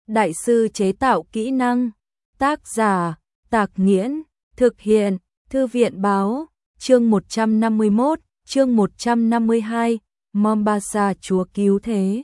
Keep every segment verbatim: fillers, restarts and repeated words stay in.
đại sư chế tạo kỹ năng. Tác giả, Tạc Nghiễn, thực hiện, Thư viện Báo, chương một trăm năm mươi mốt, chương một trăm năm mươi hai, Mombasa chúa cứu thế.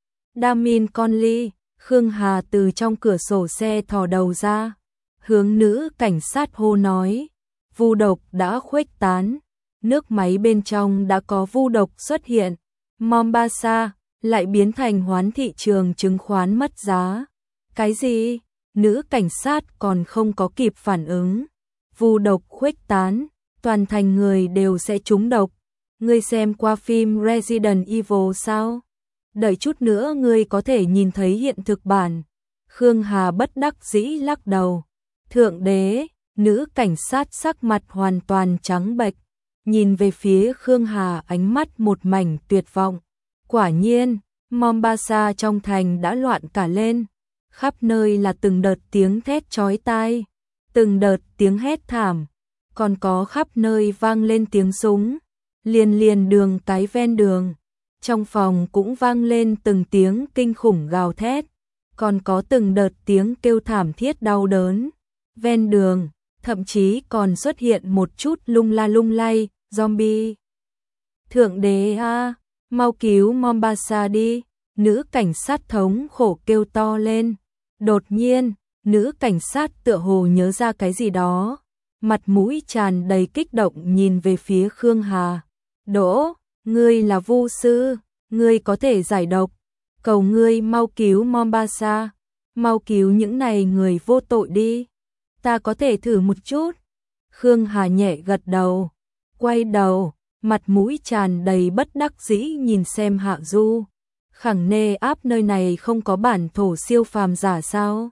Damin Conley, Khương Hà từ trong cửa sổ xe thò đầu ra, hướng nữ cảnh sát hô nói, vu độc đã khuếch tán, nước máy bên trong đã có vu độc xuất hiện, Mombasa lại biến thành hoán thị trường chứng khoán mất giá. Cái gì? Nữ cảnh sát còn không có kịp phản ứng. Vu độc khuếch tán, toàn thành người đều sẽ trúng độc. Ngươi xem qua phim Resident Evil sao? Đợi chút nữa ngươi có thể nhìn thấy hiện thực bản. Khương Hà bất đắc dĩ lắc đầu. Thượng đế, nữ cảnh sát sắc mặt hoàn toàn trắng bệch, nhìn về phía Khương Hà ánh mắt một mảnh tuyệt vọng. Quả nhiên, Mombasa trong thành đã loạn cả lên. Khắp nơi là từng đợt tiếng thét chói tai, từng đợt tiếng hét thảm, còn có khắp nơi vang lên tiếng súng, liền liền đường cái ven đường. Trong phòng cũng vang lên từng tiếng kinh khủng gào thét, còn có từng đợt tiếng kêu thảm thiết đau đớn. Ven đường, thậm chí còn xuất hiện một chút lung la lung lay, zombie. Thượng đế a, mau cứu Mombasa đi, nữ cảnh sát thống khổ kêu to lên. Đột nhiên, nữ cảnh sát tựa hồ nhớ ra cái gì đó, mặt mũi tràn đầy kích động nhìn về phía Khương Hà. Đỗ, ngươi là vu sư, ngươi có thể giải độc, cầu ngươi mau cứu Mombasa, mau cứu những này người vô tội đi, ta có thể thử một chút. Khương Hà nhẹ gật đầu, quay đầu, mặt mũi tràn đầy bất đắc dĩ nhìn xem Hạ Du. Khẳng nê áp nơi này không có bản thổ siêu phàm giả sao?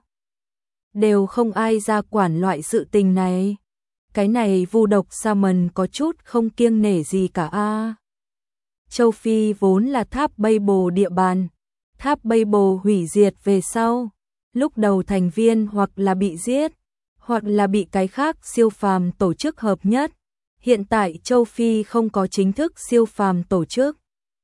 Đều không ai ra quản loại sự tình này. Cái này vu độc Salmon có chút không kiêng nể gì cả a. Châu Phi vốn là tháp Babel địa bàn. Tháp Babel hủy diệt về sau. Lúc đầu thành viên hoặc là bị giết, hoặc là bị cái khác siêu phàm tổ chức hợp nhất. Hiện tại Châu Phi không có chính thức siêu phàm tổ chức.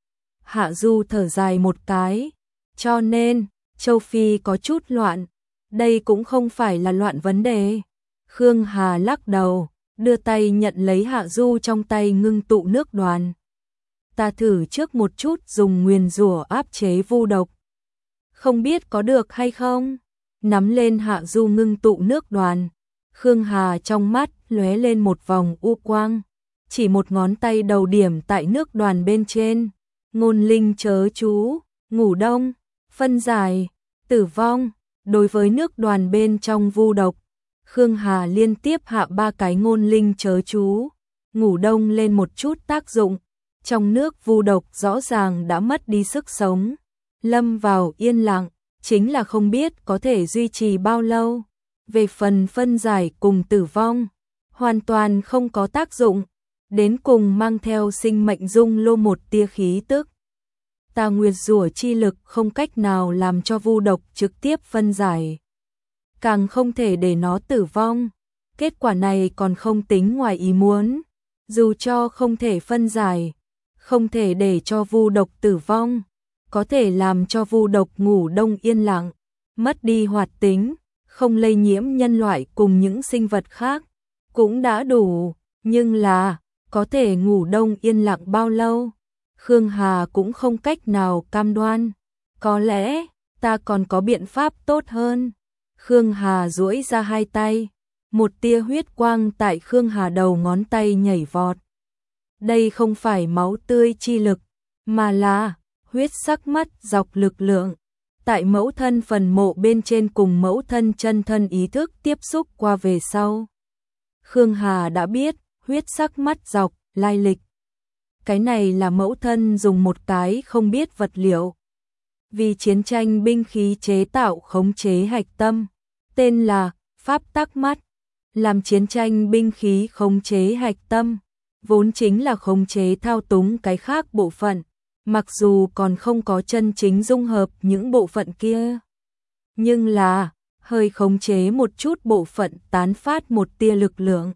Hạ Du thở dài một cái, cho nên, Châu Phi có chút loạn, đây cũng không phải là loạn vấn đề. Khương Hà lắc đầu, đưa tay nhận lấy Hạ Du trong tay ngưng tụ nước đoàn. Ta thử trước một chút dùng nguyền rủa áp chế vu độc. Không biết có được hay không? Nắm lên Hạ Du ngưng tụ nước đoàn. Khương Hà trong mắt lóe lên một vòng u quang, chỉ một ngón tay đầu điểm tại nước đoàn bên trên. Ngôn linh chớ chú, ngủ đông, phân giải, tử vong. Đối với nước đoàn bên trong vu độc, Khương Hà liên tiếp hạ ba cái ngôn linh chớ chú, ngủ đông lên một chút tác dụng. Trong nước vu độc rõ ràng đã mất đi sức sống, lâm vào yên lặng, chính là không biết có thể duy trì bao lâu. Về phần phân giải cùng tử vong, hoàn toàn không có tác dụng, đến cùng mang theo sinh mệnh dung lô một tia khí tức. Tà nguyệt rủa chi lực không cách nào làm cho vu độc trực tiếp phân giải, càng không thể để nó tử vong. Kết quả này còn không tính ngoài ý muốn, dù cho không thể phân giải, không thể để cho vu độc tử vong, có thể làm cho vu độc ngủ đông yên lặng, mất đi hoạt tính, không lây nhiễm nhân loại cùng những sinh vật khác, cũng đã đủ, nhưng là, có thể ngủ đông yên lặng bao lâu? Khương Hà cũng không cách nào cam đoan, có lẽ, ta còn có biện pháp tốt hơn. Khương Hà duỗi ra hai tay, một tia huyết quang tại Khương Hà đầu ngón tay nhảy vọt. Đây không phải máu tươi chi lực, mà là huyết sắc mắt dọc lực lượng. Tại mẫu thân phần mộ bên trên cùng mẫu thân chân thân ý thức tiếp xúc qua về sau. Khương Hà đã biết huyết sắc mắt dọc, lai lịch. Cái này là mẫu thân dùng một cái không biết vật liệu. Vì chiến tranh binh khí chế tạo khống chế hạch tâm, tên là pháp tắc mắt, làm chiến tranh binh khí khống chế hạch tâm, vốn chính là khống chế thao túng cái khác bộ phận, mặc dù còn không có chân chính dung hợp những bộ phận kia. Nhưng là, hơi khống chế một chút bộ phận tán phát một tia lực lượng.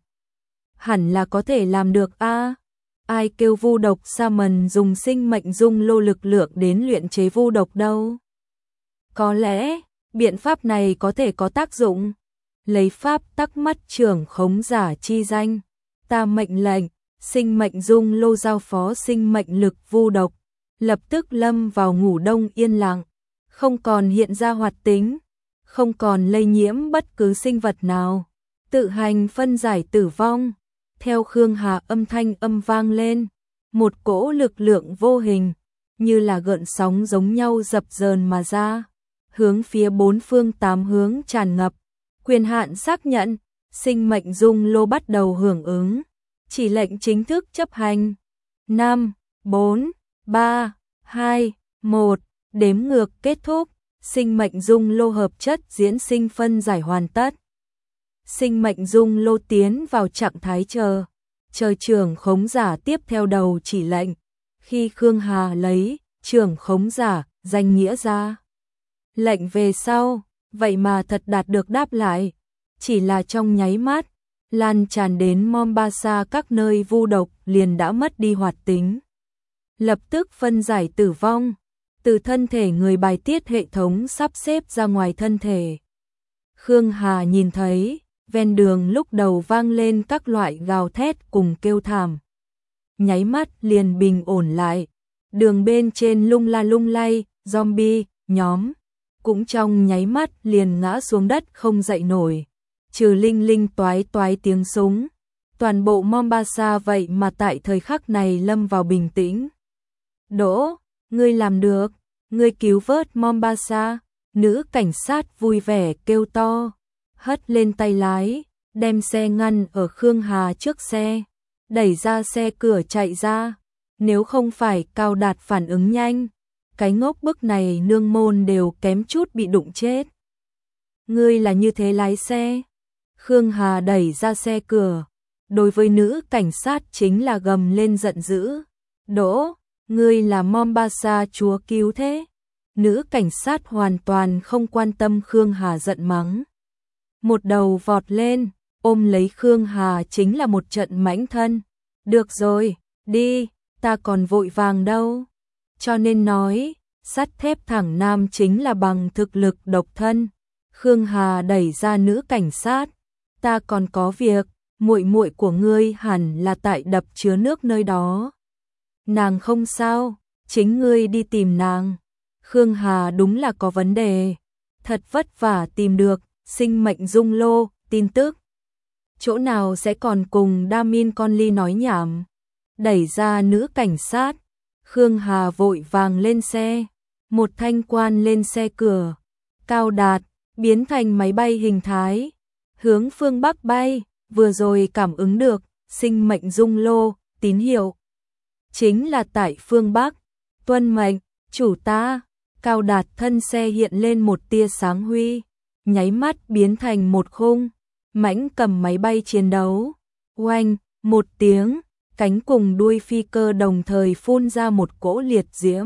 Hẳn là có thể làm được a. Ai kêu vu độc Salmon dùng sinh mệnh dung lô lực lượng đến luyện chế vu độc đâu? Có lẽ, biện pháp này có thể có tác dụng. Lấy pháp tắc mắt trưởng khống giả chi danh, ta mệnh lệnh, sinh mệnh dung lô giao phó sinh mệnh lực vu độc, lập tức lâm vào ngủ đông yên lặng, không còn hiện ra hoạt tính, không còn lây nhiễm bất cứ sinh vật nào, tự hành phân giải tử vong. Theo Khương Hà âm thanh âm vang lên, một cỗ lực lượng vô hình, như là gợn sóng giống nhau dập dờn mà ra, hướng phía bốn phương tám hướng tràn ngập. Quyền hạn xác nhận, sinh mệnh dung lô bắt đầu hưởng ứng, chỉ lệnh chính thức chấp hành. năm, bốn, ba, hai, một, đếm ngược kết thúc, sinh mệnh dung lô hợp chất diễn sinh phân giải hoàn tất. Sinh mệnh dung lô tiến vào trạng thái chờ, chờ trưởng khống giả tiếp theo đầu chỉ lệnh. Khi Khương Hà lấy trưởng khống giả danh nghĩa ra lệnh về sau, vậy mà thật đạt được đáp lại, chỉ là trong nháy mắt, lan tràn đến Mombasa các nơi vu độc liền đã mất đi hoạt tính. Lập tức phân giải tử vong, từ thân thể người bài tiết hệ thống sắp xếp ra ngoài thân thể. Khương Hà nhìn thấy, ven đường lúc đầu vang lên các loại gào thét cùng kêu thảm. Nháy mắt liền bình ổn lại, đường bên trên lung la lung lay, zombie, nhóm, cũng trong nháy mắt liền ngã xuống đất không dậy nổi. Trừ linh linh toái toái tiếng súng, toàn bộ Mombasa vậy mà tại thời khắc này lâm vào bình tĩnh. Đỗ, ngươi làm được, ngươi cứu vớt Mombasa, nữ cảnh sát vui vẻ kêu to, hất lên tay lái, đem xe ngăn ở Khương Hà trước xe, đẩy ra xe cửa chạy ra. Nếu không phải Cao Đạt phản ứng nhanh, cái ngốc bức này nương môn đều kém chút bị đụng chết. Ngươi là như thế lái xe? Khương Hà đẩy ra xe cửa, đối với nữ cảnh sát chính là gầm lên giận dữ. Đỗ, ngươi là Mombasa chúa cứu thế? Nữ cảnh sát hoàn toàn không quan tâm Khương Hà giận mắng. Một đầu vọt lên, ôm lấy Khương Hà chính là một trận mãnh thân. Được rồi, đi, ta còn vội vàng đâu. Cho nên nói, sắt thép thẳng nam chính là bằng thực lực độc thân. Khương Hà đẩy ra nữ cảnh sát. Ta còn có việc, muội muội của ngươi hẳn là tại đập chứa nước nơi đó. Nàng không sao, chính ngươi đi tìm nàng. Khương Hà đúng là có vấn đề. Thật vất vả tìm được, sinh mệnh dung lô, tin tức. Chỗ nào sẽ còn cùng Damin Conley nói nhảm. Đẩy ra nữ cảnh sát. Khương Hà vội vàng lên xe. Một thanh quan lên xe cửa. Cao Đạt, biến thành máy bay hình thái. Hướng phương Bắc bay, vừa rồi cảm ứng được, sinh mệnh dung lô, tín hiệu. Chính là tại phương Bắc. Tuân mệnh, chủ ta. Cao Đạt thân xe hiện lên một tia sáng huy. Nháy mắt biến thành một khung. Mãnh cầm máy bay chiến đấu. Oanh, một tiếng, cánh cùng đuôi phi cơ đồng thời phun ra một cỗ liệt diễm.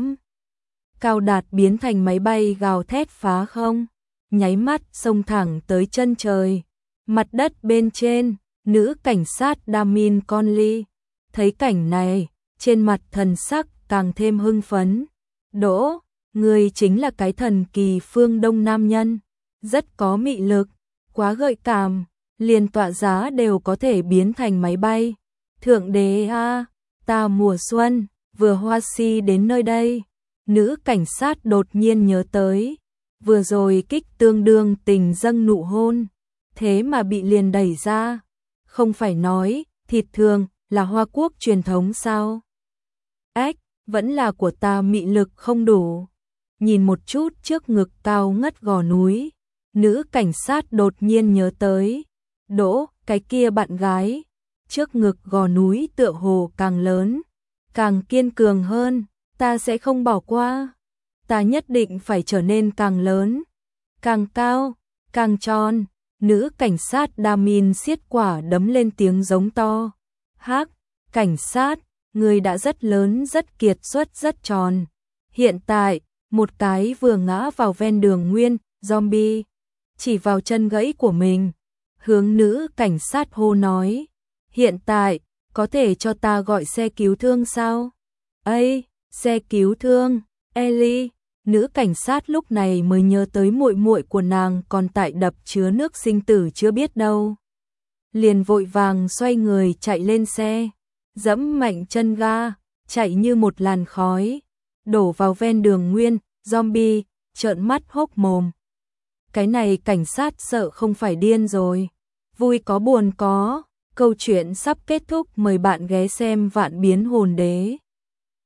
Cao Đạt biến thành máy bay gào thét phá không. Nháy mắt xông thẳng tới chân trời. Mặt đất bên trên, nữ cảnh sát Damin Conley. Thấy cảnh này, trên mặt thần sắc càng thêm hưng phấn. Đỗ, người chính là cái thần kỳ phương Đông nam nhân. Rất có mị lực, quá gợi cảm, liền tọa giá đều có thể biến thành máy bay. Thượng đế a, ta mùa xuân, vừa hoa si đến nơi đây. Nữ cảnh sát đột nhiên nhớ tới. Vừa rồi kích tương đương tình dâng nụ hôn. Thế mà bị liền đẩy ra. Không phải nói, thịt thường là Hoa Quốc truyền thống sao? Ách, vẫn là của ta mị lực không đủ. Nhìn một chút trước ngực cao ngất gò núi. Nữ cảnh sát đột nhiên nhớ tới. Đỗ, cái kia bạn gái. Trước ngực gò núi tựa hồ càng lớn. Càng kiên cường hơn. Ta sẽ không bỏ qua. Ta nhất định phải trở nên càng lớn. Càng cao, càng tròn. Nữ cảnh sát Damin xiết quả đấm lên tiếng giống to. Hắc, cảnh sát, người đã rất lớn, rất kiệt xuất, rất tròn. Hiện tại, một cái vừa ngã vào ven đường nguyên, zombie, chỉ vào chân gãy của mình. Hướng nữ cảnh sát hô nói. Hiện tại, có thể cho ta gọi xe cứu thương sao? Ây, xe cứu thương, Ellie. Nữ cảnh sát lúc này mới nhớ tới muội muội của nàng còn tại đập chứa nước sinh tử chưa biết đâu. Liền vội vàng xoay người chạy lên xe, dẫm mạnh chân ga, chạy như một làn khói, đổ vào ven đường nguyên, zombie, trợn mắt hốc mồm. Cái này cảnh sát sợ không phải điên rồi. Vui có buồn có, câu chuyện sắp kết thúc, mời bạn ghé xem Vạn Biến Hồn Đế.